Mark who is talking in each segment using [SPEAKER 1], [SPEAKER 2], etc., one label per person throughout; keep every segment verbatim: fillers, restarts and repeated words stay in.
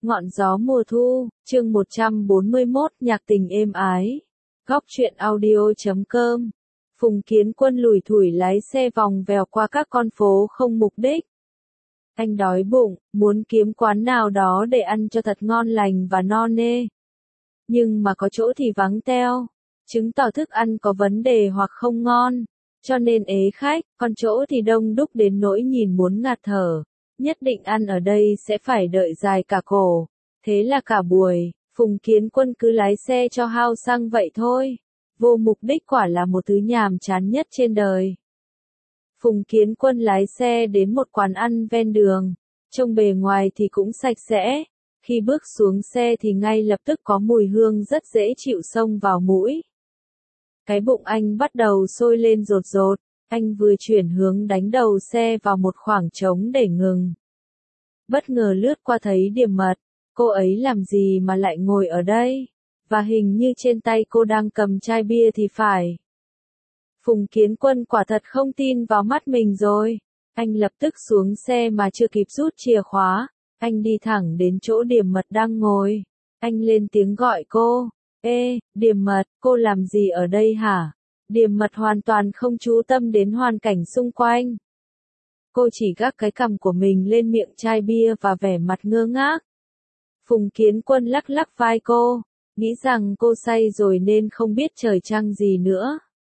[SPEAKER 1] Ngọn gió mùa thu, chương một trăm bốn mươi mốt, nhạc tình êm ái. Góc truyện audio chấm com. Phùng Kiến Quân lủi thủi lái xe vòng vèo qua các con phố không mục đích. Anh đói bụng, muốn kiếm quán nào đó để ăn cho thật ngon lành và no nê. Nhưng mà có chỗ thì vắng teo, chứng tỏ thức ăn có vấn đề hoặc không ngon, cho nên ế khách, còn chỗ thì đông đúc đến nỗi nhìn muốn ngạt thở. Nhất định ăn ở đây sẽ phải đợi dài cả cổ. Thế là cả buổi, Phùng Kiến Quân cứ lái xe cho hao xăng vậy thôi. Vô mục đích quả là một thứ nhàm chán nhất trên đời. Phùng Kiến Quân lái xe đến một quán ăn ven đường. Trông bề ngoài thì cũng sạch sẽ. Khi bước xuống xe thì ngay lập tức có mùi hương rất dễ chịu xông vào mũi. Cái bụng anh bắt đầu sôi lên rột rột. Anh vừa chuyển hướng đánh đầu xe vào một khoảng trống để ngừng. Bất ngờ lướt qua thấy Điềm Mật, cô ấy làm gì mà lại ngồi ở đây, và hình như trên tay cô đang cầm chai bia thì phải. Phùng Kiến Quân quả thật không tin vào mắt mình rồi, anh lập tức xuống xe mà chưa kịp rút chìa khóa, anh đi thẳng đến chỗ Điềm Mật đang ngồi, anh lên tiếng gọi cô, ê, Điềm Mật, cô làm gì ở đây hả? Điềm Mật hoàn toàn không chú tâm đến hoàn cảnh xung quanh. Cô chỉ gác cái cằm của mình lên miệng chai bia và vẻ mặt ngơ ngác. Phùng Kiến Quân lắc lắc vai cô, nghĩ rằng cô say rồi nên không biết trời trăng gì nữa.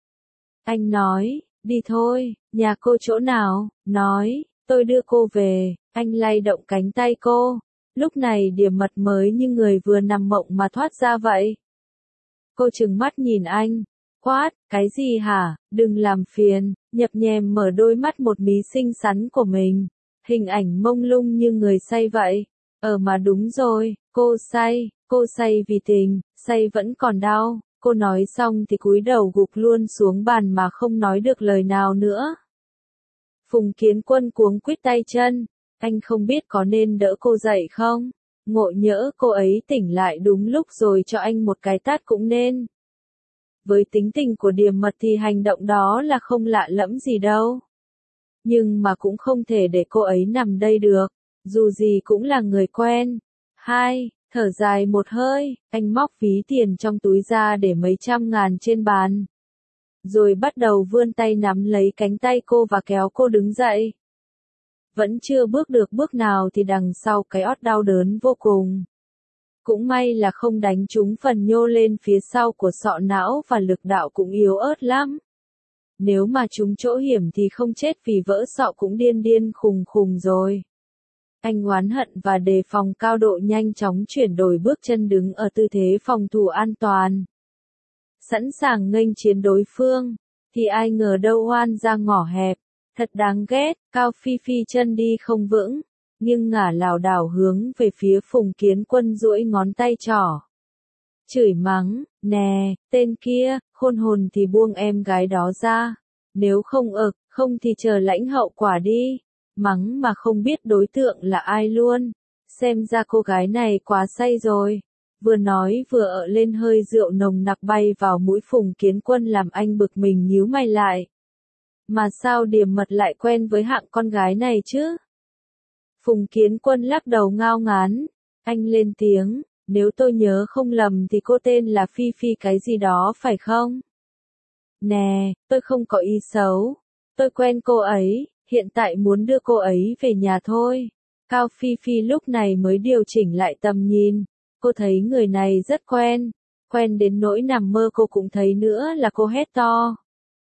[SPEAKER 1] Anh nói, đi thôi, nhà cô chỗ nào? Nói, tôi đưa cô về. Anh lay động cánh tay cô. Lúc này Điềm Mật mới như người vừa nằm mộng mà thoát ra vậy. Cô trừng mắt nhìn anh. Quát, cái gì hả, đừng làm phiền, nhập nhèm mở đôi mắt một mí xinh xắn của mình. Hình ảnh mông lung như người say vậy. Ờ mà đúng rồi, cô say, cô say vì tình, say vẫn còn đau. Cô nói xong thì cúi đầu gục luôn xuống bàn mà không nói được lời nào nữa. Phùng Kiến Quân cuống quýt tay chân, anh không biết có nên đỡ cô dậy không? Ngộ nhỡ cô ấy tỉnh lại đúng lúc rồi cho anh một cái tát cũng nên. Với tính tình của Điềm Mật thì hành động đó là không lạ lẫm gì đâu. Nhưng mà cũng không thể để cô ấy nằm đây được, dù gì cũng là người quen. Hai, thở dài một hơi, anh móc ví tiền trong túi ra để mấy trăm ngàn trên bàn. Rồi bắt đầu vươn tay nắm lấy cánh tay cô và kéo cô đứng dậy. Vẫn chưa bước được bước nào thì đằng sau cái ót đau đớn vô cùng. Cũng may là không đánh trúng phần nhô lên phía sau của sọ não và lực đạo cũng yếu ớt lắm. Nếu mà trúng chỗ hiểm thì không chết vì vỡ sọ cũng điên điên khùng khùng rồi. Anh oán hận và đề phòng cao độ nhanh chóng chuyển đổi bước chân đứng ở tư thế phòng thủ an toàn. Sẵn sàng nghênh chiến đối phương, thì ai ngờ đâu oan ra ngõ hẹp, thật đáng ghét, Cao Phi Phi chân đi không vững. Nhưng ngả lảo đảo hướng về phía Phùng Kiến Quân duỗi ngón tay trỏ. Chửi mắng, nè, tên kia, khôn hồn thì buông em gái đó ra. Nếu không ực, không thì chờ lãnh hậu quả đi. Mắng mà không biết đối tượng là ai luôn. Xem ra cô gái này quá say rồi. Vừa nói vừa ợ lên hơi rượu nồng nặc bay vào mũi Phùng Kiến Quân làm anh bực mình nhíu mày lại. Mà sao Điềm Mật lại quen với hạng con gái này chứ? Phùng Kiến Quân lắc đầu ngao ngán, anh lên tiếng, nếu tôi nhớ không lầm thì cô tên là Phi Phi cái gì đó phải không? Nè, tôi không có ý xấu, tôi quen cô ấy, hiện tại muốn đưa cô ấy về nhà thôi. Cao Phi Phi lúc này mới điều chỉnh lại tầm nhìn, cô thấy người này rất quen, quen đến nỗi nằm mơ cô cũng thấy nữa là cô hét to.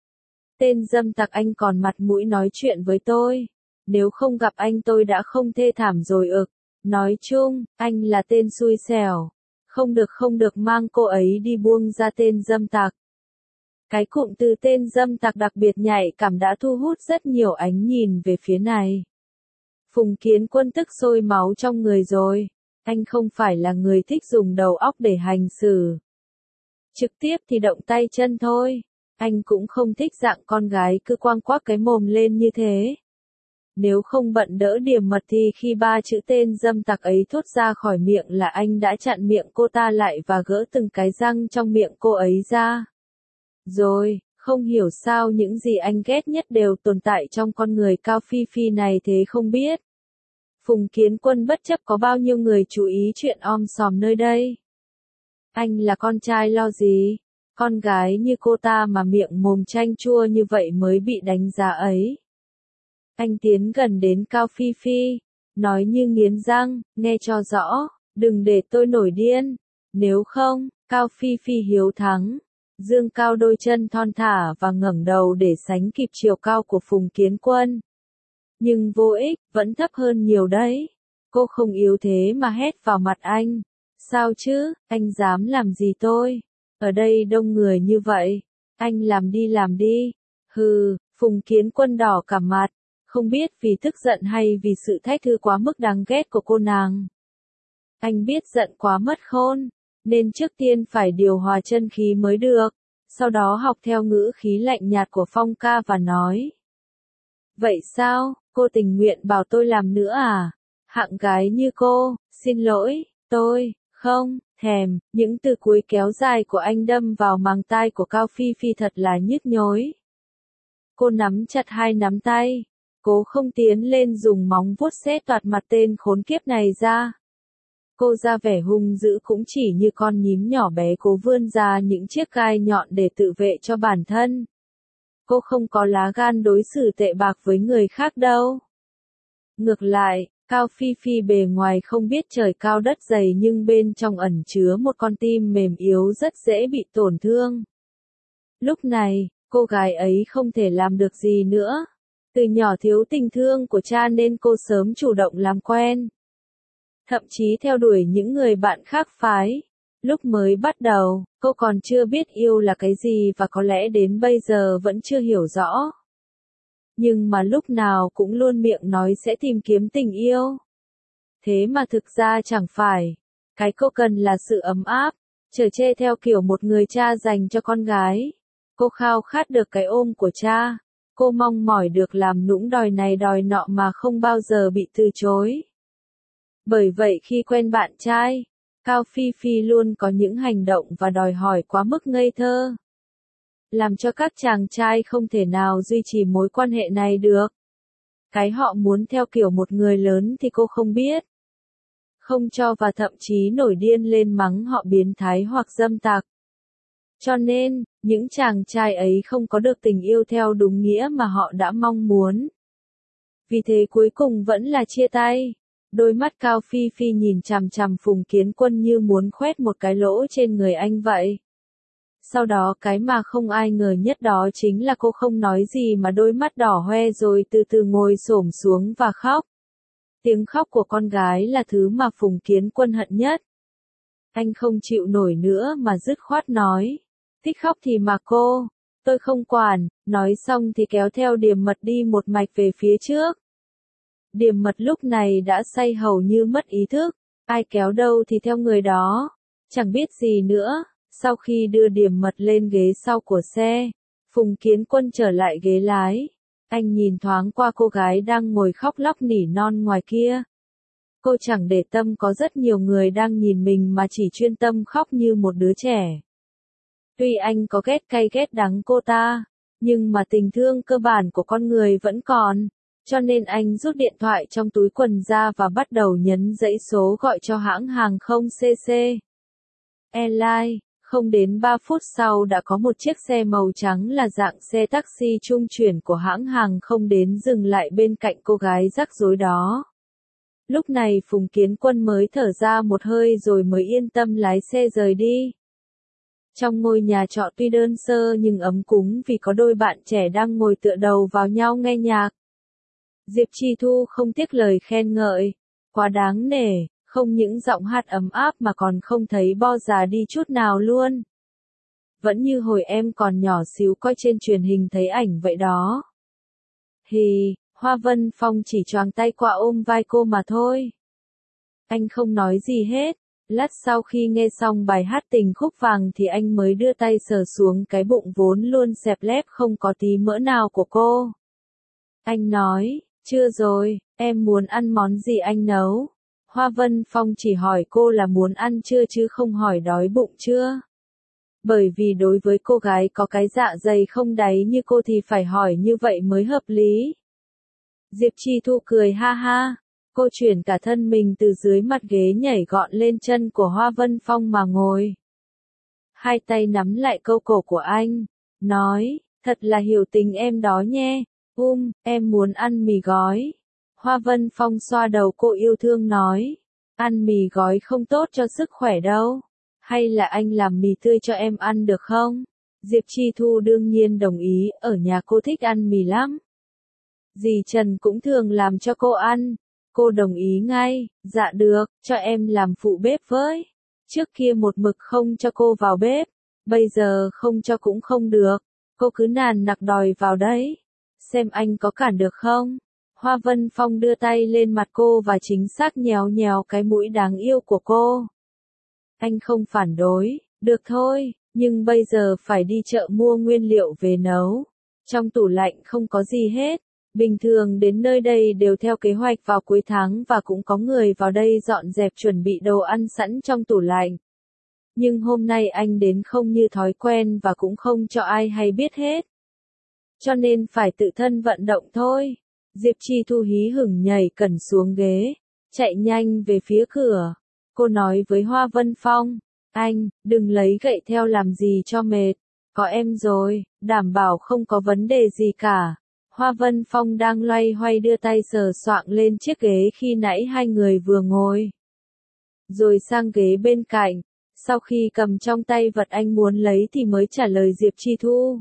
[SPEAKER 1] Tên dâm tặc anh còn mặt mũi nói chuyện với tôi. Nếu không gặp anh tôi đã không thê thảm rồi ực. Nói chung, anh là tên xui xẻo. Không được không được mang cô ấy đi buông ra tên dâm tặc. Cái cụm từ tên dâm tặc đặc biệt nhạy cảm đã thu hút rất nhiều ánh nhìn về phía này. Phùng Kiến Quân tức sôi máu trong người rồi. Anh không phải là người thích dùng đầu óc để hành xử. Trực tiếp thì động tay chân thôi. Anh cũng không thích dạng con gái cứ quăng quác cái mồm lên như thế. Nếu không bận đỡ Điềm Mật thì khi ba chữ tên dâm tặc ấy thốt ra khỏi miệng là anh đã chặn miệng cô ta lại và gỡ từng cái răng trong miệng cô ấy ra. Rồi, không hiểu sao những gì anh ghét nhất đều tồn tại trong con người Cao Phi Phi này thế không biết. Phùng Kiến Quân bất chấp có bao nhiêu người chú ý chuyện om sòm nơi đây. Anh là con trai lo gì? Con gái như cô ta mà miệng mồm chanh chua như vậy mới bị đánh giá ấy. Anh tiến gần đến Cao Phi Phi, nói như nghiến răng, nghe cho rõ, đừng để tôi nổi điên. Nếu không, Cao Phi Phi hiếu thắng, dương cao đôi chân thon thả và ngẩng đầu để sánh kịp chiều cao của Phùng Kiến Quân. Nhưng vô ích, vẫn thấp hơn nhiều đấy. Cô không yếu thế mà hét vào mặt anh. Sao chứ, anh dám làm gì tôi? Ở đây đông người như vậy. Anh làm đi làm đi. Hừ, Phùng Kiến Quân đỏ cả mặt. Không biết vì tức giận hay vì sự thách thư quá mức đáng ghét của cô nàng. Anh biết giận quá mất khôn, nên trước tiên phải điều hòa chân khí mới được. Sau đó học theo ngữ khí lạnh nhạt của Phong ca và nói. Vậy sao, cô tình nguyện bảo tôi làm nữa à? Hạng gái như cô, xin lỗi, tôi, không, thèm. Những từ cuối kéo dài của anh đâm vào màng tai của Cao Phi Phi thật là nhức nhối. Cô nắm chặt hai nắm tay, cố không tiến lên dùng móng vuốt xé toạc mặt tên khốn kiếp này ra. Cô ra vẻ hung dữ cũng chỉ như con nhím nhỏ bé cố vươn ra những chiếc gai nhọn để tự vệ cho bản thân. Cô không có lá gan đối xử tệ bạc với người khác đâu. Ngược lại, Cao Phi Phi bề ngoài không biết trời cao đất dày nhưng bên trong ẩn chứa một con tim mềm yếu rất dễ bị tổn thương. Lúc này, cô gái ấy không thể làm được gì nữa. Từ nhỏ thiếu tình thương của cha nên cô sớm chủ động làm quen. Thậm chí theo đuổi những người bạn khác phái. Lúc mới bắt đầu, cô còn chưa biết yêu là cái gì và có lẽ đến bây giờ vẫn chưa hiểu rõ. Nhưng mà lúc nào cũng luôn miệng nói sẽ tìm kiếm tình yêu. Thế mà thực ra chẳng phải. Cái cô cần là sự ấm áp, chở che theo kiểu một người cha dành cho con gái. Cô khao khát được cái ôm của cha. Cô mong mỏi được làm nũng đòi này đòi nọ mà không bao giờ bị từ chối. Bởi vậy khi quen bạn trai, Cao Phi Phi luôn có những hành động và đòi hỏi quá mức ngây thơ. Làm cho các chàng trai không thể nào duy trì mối quan hệ này được. Cái họ muốn theo kiểu một người lớn thì cô không biết. Không cho và thậm chí nổi điên lên mắng họ biến thái hoặc dâm tặc. Cho nên, những chàng trai ấy không có được tình yêu theo đúng nghĩa mà họ đã mong muốn. Vì thế cuối cùng vẫn là chia tay. Đôi mắt Cao Phi Phi nhìn chằm chằm Phùng Kiến Quân như muốn khoét một cái lỗ trên người anh vậy. Sau đó cái mà không ai ngờ nhất đó chính là cô không nói gì mà đôi mắt đỏ hoe rồi từ từ ngồi xổm xuống và khóc. Tiếng khóc của con gái là thứ mà Phùng Kiến Quân hận nhất. Anh không chịu nổi nữa mà dứt khoát nói. Thích khóc thì mà cô, tôi không quản, nói xong thì kéo theo Điềm Mật đi một mạch về phía trước. Điềm Mật lúc này đã say hầu như mất ý thức, ai kéo đâu thì theo người đó, chẳng biết gì nữa. Sau khi đưa Điềm Mật lên ghế sau của xe, Phùng Kiến Quân trở lại ghế lái. Anh nhìn thoáng qua cô gái đang ngồi khóc lóc nỉ non ngoài kia. Cô chẳng để tâm có rất nhiều người đang nhìn mình mà chỉ chuyên tâm khóc như một đứa trẻ. Tuy anh có ghét cay ghét đắng cô ta, nhưng mà tình thương cơ bản của con người vẫn còn. Cho nên anh rút điện thoại trong túi quần ra và bắt đầu nhấn dãy số gọi cho hãng hàng không xê xê Airlines. Không đến ba phút sau đã có một chiếc xe màu trắng là dạng xe taxi trung chuyển của hãng hàng không đến dừng lại bên cạnh cô gái rắc rối đó. Lúc này Phùng Kiến Quân mới thở ra một hơi rồi mới yên tâm lái xe rời đi. Trong ngôi nhà trọ tuy đơn sơ nhưng ấm cúng vì có đôi bạn trẻ đang ngồi tựa đầu vào nhau nghe nhạc. Diệp Chi Thu không tiếc lời khen ngợi, quá đáng nể, không những giọng hát ấm áp mà còn không thấy bo già đi chút nào luôn. Vẫn như hồi em còn nhỏ xíu coi trên truyền hình thấy ảnh vậy đó. Hì, Hoa Vân Phong chỉ choàng tay qua ôm vai cô mà thôi. Anh không nói gì hết. Lát sau khi nghe xong bài hát Tình Khúc Vàng thì anh mới đưa tay sờ xuống cái bụng vốn luôn xẹp lép không có tí mỡ nào của cô. Anh nói, chưa rồi, em muốn ăn món gì anh nấu. Hoa Vân Phong chỉ hỏi cô là muốn ăn chưa chứ không hỏi đói bụng chưa. Bởi vì đối với cô gái có cái dạ dày không đáy như cô thì phải hỏi như vậy mới hợp lý. Diệp Chi Thu cười ha ha. Cô chuyển cả thân mình từ dưới mặt ghế nhảy gọn lên chân của Hoa Vân Phong mà ngồi. Hai tay nắm lại câu cổ của anh, nói, thật là hiểu tình em đó nhé, um, em muốn ăn mì gói. Hoa Vân Phong xoa đầu cô yêu thương nói, ăn mì gói không tốt cho sức khỏe đâu, hay là anh làm mì tươi cho em ăn được không? Diệp Chi Thu đương nhiên đồng ý, ở nhà cô thích ăn mì lắm. Dì Trần cũng thường làm cho cô ăn. Cô đồng ý ngay, dạ được, cho em làm phụ bếp với. Trước kia một mực không cho cô vào bếp, bây giờ không cho cũng không được. Cô cứ nàn nặc đòi vào đấy. Xem anh có cản được không? Hoa Vân Phong đưa tay lên mặt cô và chính xác nhéo nhéo cái mũi đáng yêu của cô. Anh không phản đối, được thôi, nhưng bây giờ phải đi chợ mua nguyên liệu về nấu. Trong tủ lạnh không có gì hết. Bình thường đến nơi đây đều theo kế hoạch vào cuối tháng và cũng có người vào đây dọn dẹp chuẩn bị đồ ăn sẵn trong tủ lạnh. Nhưng hôm nay anh đến không như thói quen và cũng không cho ai hay biết hết. Cho nên phải tự thân vận động thôi. Diệp Chi Thu hí hửng nhảy cẩn xuống ghế, chạy nhanh về phía cửa. Cô nói với Hoa Vân Phong, anh, đừng lấy gậy theo làm gì cho mệt. Có em rồi, đảm bảo không có vấn đề gì cả. Hoa Vân Phong đang loay hoay đưa tay sờ soạng lên chiếc ghế khi nãy hai người vừa ngồi. Rồi sang ghế bên cạnh, sau khi cầm trong tay vật anh muốn lấy thì mới trả lời Diệp Chi Thu.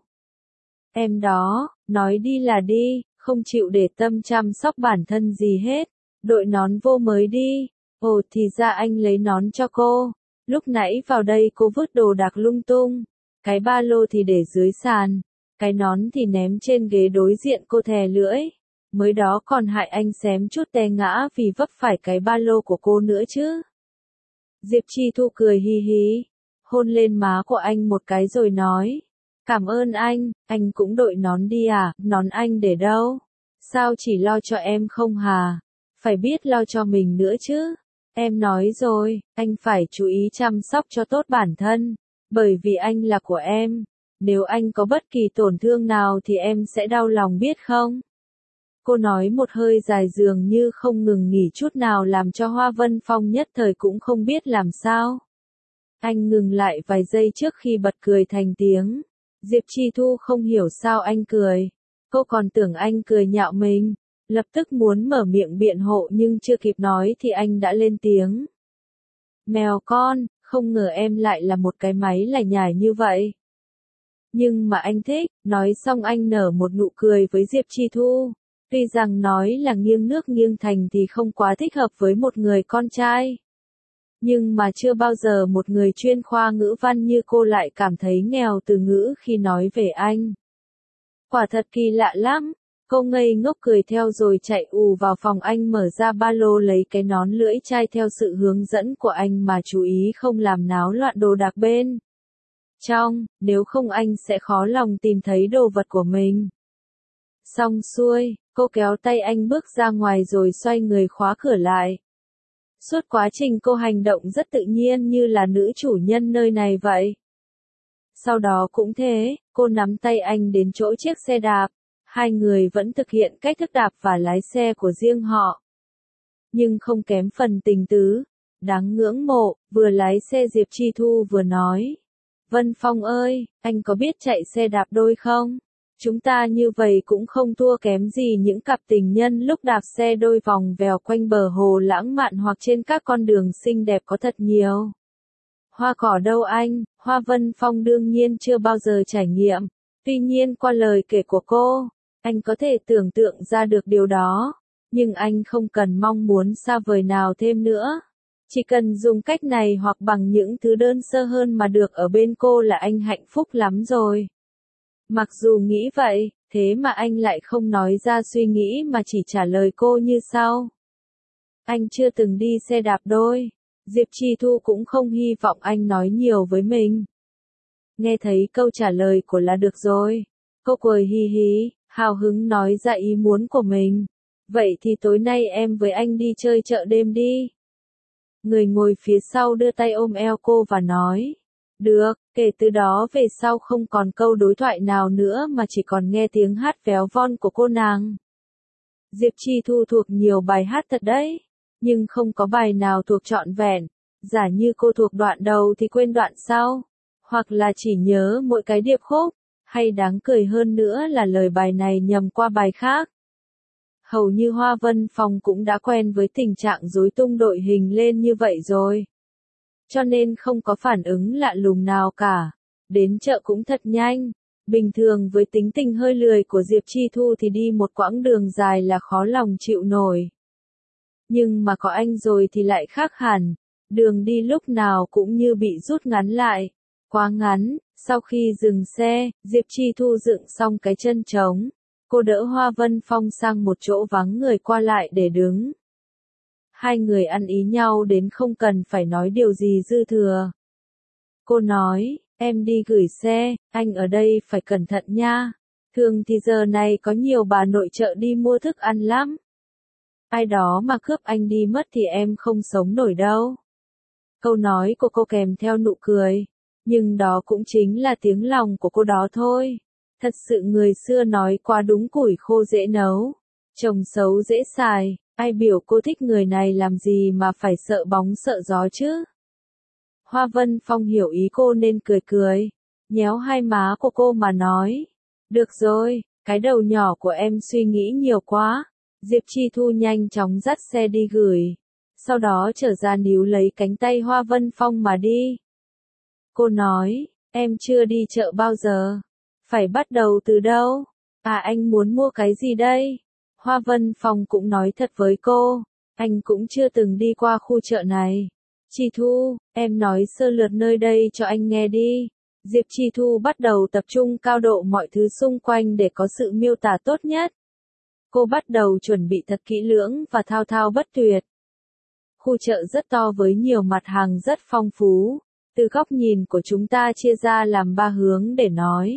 [SPEAKER 1] Em đó, nói đi là đi, không chịu để tâm chăm sóc bản thân gì hết, đội nón vô mới đi. Ồ thì ra anh lấy nón cho cô, lúc nãy vào đây cô vứt đồ đạc lung tung, cái ba lô thì để dưới sàn. Cái nón thì ném trên ghế đối diện cô thè lưỡi. Mới đó còn hại anh xém chút té ngã vì vấp phải cái ba lô của cô nữa chứ. Diệp Chi Thu cười hi hi, hôn lên má của anh một cái rồi nói. Cảm ơn anh, anh cũng đội nón đi à, nón anh để đâu? Sao chỉ lo cho em không hà? Phải biết lo cho mình nữa chứ. Em nói rồi, anh phải chú ý chăm sóc cho tốt bản thân, bởi vì anh là của em. Nếu anh có bất kỳ tổn thương nào thì em sẽ đau lòng biết không? Cô nói một hơi dài dường như không ngừng nghỉ chút nào làm cho Hoa Vân Phong nhất thời cũng không biết làm sao. Anh ngừng lại vài giây trước khi bật cười thành tiếng. Diệp Chi Thu không hiểu sao anh cười. Cô còn tưởng anh cười nhạo mình. Lập tức muốn mở miệng biện hộ nhưng chưa kịp nói thì anh đã lên tiếng. Mèo con, không ngờ em lại là một cái máy lải nhải như vậy. Nhưng mà anh thích, nói xong anh nở một nụ cười với Diệp Chi Thu. Tuy rằng nói là nghiêng nước nghiêng thành thì không quá thích hợp với một người con trai. Nhưng mà chưa bao giờ một người chuyên khoa ngữ văn như cô lại cảm thấy nghèo từ ngữ khi nói về anh. Quả thật kỳ lạ lắm. Cô ngây ngốc cười theo rồi chạy ù vào phòng anh mở ra ba lô lấy cái nón lưỡi chai theo sự hướng dẫn của anh mà chú ý không làm náo loạn đồ đạc bên trong, nếu không anh sẽ khó lòng tìm thấy đồ vật của mình. Xong xuôi, cô kéo tay anh bước ra ngoài rồi xoay người khóa cửa lại. Suốt quá trình cô hành động rất tự nhiên như là nữ chủ nhân nơi này vậy. Sau đó cũng thế, cô nắm tay anh đến chỗ chiếc xe đạp. Hai người vẫn thực hiện cách thức đạp và lái xe của riêng họ. Nhưng không kém phần tình tứ. Đáng ngưỡng mộ, vừa lái xe Diệp Chi Thu vừa nói. Vân Phong ơi, anh có biết chạy xe đạp đôi không? Chúng ta như vậy cũng không thua kém gì những cặp tình nhân lúc đạp xe đôi vòng vèo quanh bờ hồ lãng mạn hoặc trên các con đường xinh đẹp có thật nhiều. Hoa cỏ đâu anh, Hoa Vân Phong đương nhiên chưa bao giờ trải nghiệm. Tuy nhiên qua lời kể của cô, anh có thể tưởng tượng ra được điều đó. Nhưng anh không cần mong muốn xa vời nào thêm nữa. Chỉ cần dùng cách này hoặc bằng những thứ đơn sơ hơn mà được ở bên cô là anh hạnh phúc lắm rồi. Mặc dù nghĩ vậy, thế mà anh lại không nói ra suy nghĩ mà chỉ trả lời cô như sau. Anh chưa từng đi xe đạp đôi. Diệp Chi Thu cũng không hy vọng anh nói nhiều với mình. Nghe thấy câu trả lời của là được rồi. Cô cười hi hi, hào hứng nói ra ý muốn của mình. Vậy thì tối nay em với anh đi chơi chợ đêm đi. Người ngồi phía sau đưa tay ôm eo cô và nói. Được, kể từ đó về sau không còn câu đối thoại nào nữa mà chỉ còn nghe tiếng hát véo von của cô nàng. Diệp Chi Thu thuộc nhiều bài hát thật đấy, nhưng không có bài nào thuộc trọn vẹn. Giả như cô thuộc đoạn đầu thì quên đoạn sau, hoặc là chỉ nhớ mỗi cái điệp khúc, hay đáng cười hơn nữa là lời bài này nhầm qua bài khác. Hầu như Hoa Vân Phong cũng đã quen với tình trạng rối tung đội hình lên như vậy rồi. Cho nên không có phản ứng lạ lùng nào cả. Đến chợ cũng thật nhanh. Bình thường với tính tình hơi lười của Diệp Chi Thu thì đi một quãng đường dài là khó lòng chịu nổi. Nhưng mà có anh rồi thì lại khác hẳn. Đường đi lúc nào cũng như bị rút ngắn lại. Quá ngắn, sau khi dừng xe, Diệp Chi Thu dựng xong cái chân trống. Cô đỡ Hoa Vân Phong sang một chỗ vắng người qua lại để đứng. Hai người ăn ý nhau đến không cần phải nói điều gì dư thừa. Cô nói, em đi gửi xe, anh ở đây phải cẩn thận nha. Thường thì giờ này có nhiều bà nội trợ đi mua thức ăn lắm. Ai đó mà cướp anh đi mất thì em không sống nổi đâu. Câu nói của cô kèm theo nụ cười. Nhưng đó cũng chính là tiếng lòng của cô đó thôi. Thật sự người xưa nói quá đúng, củi khô dễ nấu, chồng xấu dễ xài. Ai biểu cô thích người này làm gì mà phải sợ bóng sợ gió chứ? Hoa Vân Phong hiểu ý cô nên cười cười, nhéo hai má của cô mà nói. Được rồi, cái đầu nhỏ của em suy nghĩ nhiều quá. Diệp Chi Thu nhanh chóng dắt xe đi gửi. Sau đó trở ra níu lấy cánh tay Hoa Vân Phong mà đi. Cô nói, em chưa đi chợ bao giờ. Phải bắt đầu từ đâu? À, anh muốn mua cái gì đây? Hoa Vân Phong cũng nói thật với cô, anh cũng chưa từng đi qua khu chợ này. Chi Thu, em nói sơ lược nơi đây cho anh nghe đi. Diệp Chi Thu bắt đầu tập trung cao độ mọi thứ xung quanh để có sự miêu tả tốt nhất. Cô bắt đầu chuẩn bị thật kỹ lưỡng và thao thao bất tuyệt. Khu chợ rất to với nhiều mặt hàng rất phong phú. Từ góc nhìn của chúng ta chia ra làm ba hướng để nói.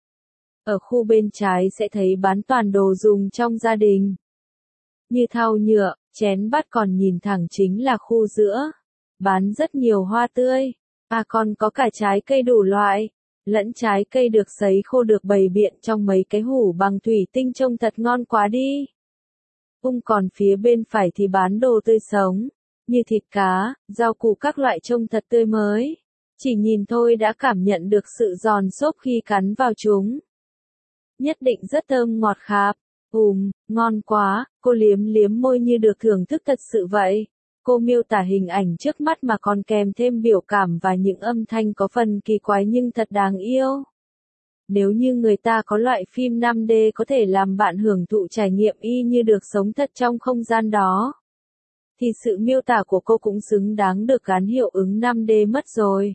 [SPEAKER 1] Ở khu bên trái sẽ thấy bán toàn đồ dùng trong gia đình. Như thau nhựa, chén bát, còn nhìn thẳng chính là khu giữa. Bán rất nhiều hoa tươi. À, còn có cả trái cây đủ loại. Lẫn trái cây được sấy khô được bày biện trong mấy cái hũ bằng thủy tinh trông thật ngon quá đi. Ung còn phía bên phải thì bán đồ tươi sống. Như thịt cá, rau củ các loại trông thật tươi mới. Chỉ nhìn thôi đã cảm nhận được sự giòn xốp khi cắn vào chúng. Nhất định rất thơm ngọt khạp. Ùm, ngon quá, cô liếm liếm môi như được thưởng thức thật sự vậy. Cô miêu tả hình ảnh trước mắt mà còn kèm thêm biểu cảm và những âm thanh có phần kỳ quái nhưng thật đáng yêu. Nếu như người ta có loại phim năm D có thể làm bạn hưởng thụ trải nghiệm y như được sống thật trong không gian đó, thì sự miêu tả của cô cũng xứng đáng được gắn hiệu ứng năm D mất rồi.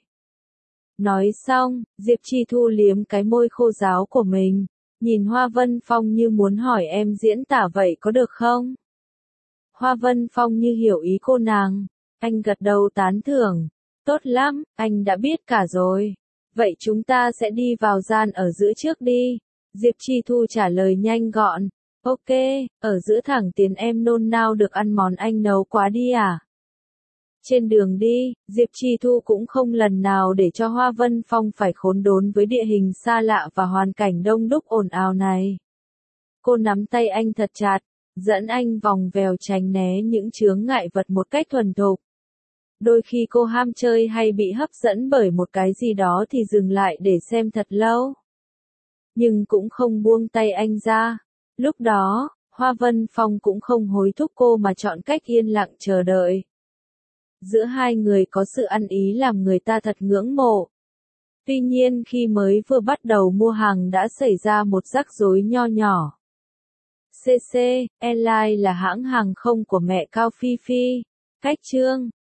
[SPEAKER 1] Nói xong, Diệp Chi Thu liếm cái môi khô ráo của mình, nhìn Hoa Vân Phong như muốn hỏi em diễn tả vậy có được không? Hoa Vân Phong như hiểu ý cô nàng, anh gật đầu tán thưởng, tốt lắm, anh đã biết cả rồi. Vậy chúng ta sẽ đi vào gian ở giữa trước đi. Diệp Chi Thu trả lời nhanh gọn, ok, ở giữa thẳng tiền em nôn nao được ăn món anh nấu quá đi à? Trên đường đi, Diệp Chi Thu cũng không lần nào để cho Hoa Vân Phong phải khốn đốn với địa hình xa lạ và hoàn cảnh đông đúc ồn ào này. Cô nắm tay anh thật chặt, dẫn anh vòng vèo tránh né những chướng ngại vật một cách thuần thục. Đôi khi cô ham chơi hay bị hấp dẫn bởi một cái gì đó thì dừng lại để xem thật lâu. Nhưng cũng không buông tay anh ra. Lúc đó, Hoa Vân Phong cũng không hối thúc cô mà chọn cách yên lặng chờ đợi. Giữa hai người có sự ăn ý làm người ta thật ngưỡng mộ. Tuy nhiên khi mới vừa bắt đầu mua hàng đã xảy ra một rắc rối nho nhỏ. xê xê Airlines là hãng hàng không của mẹ Cao Phi Phi. Khách trương,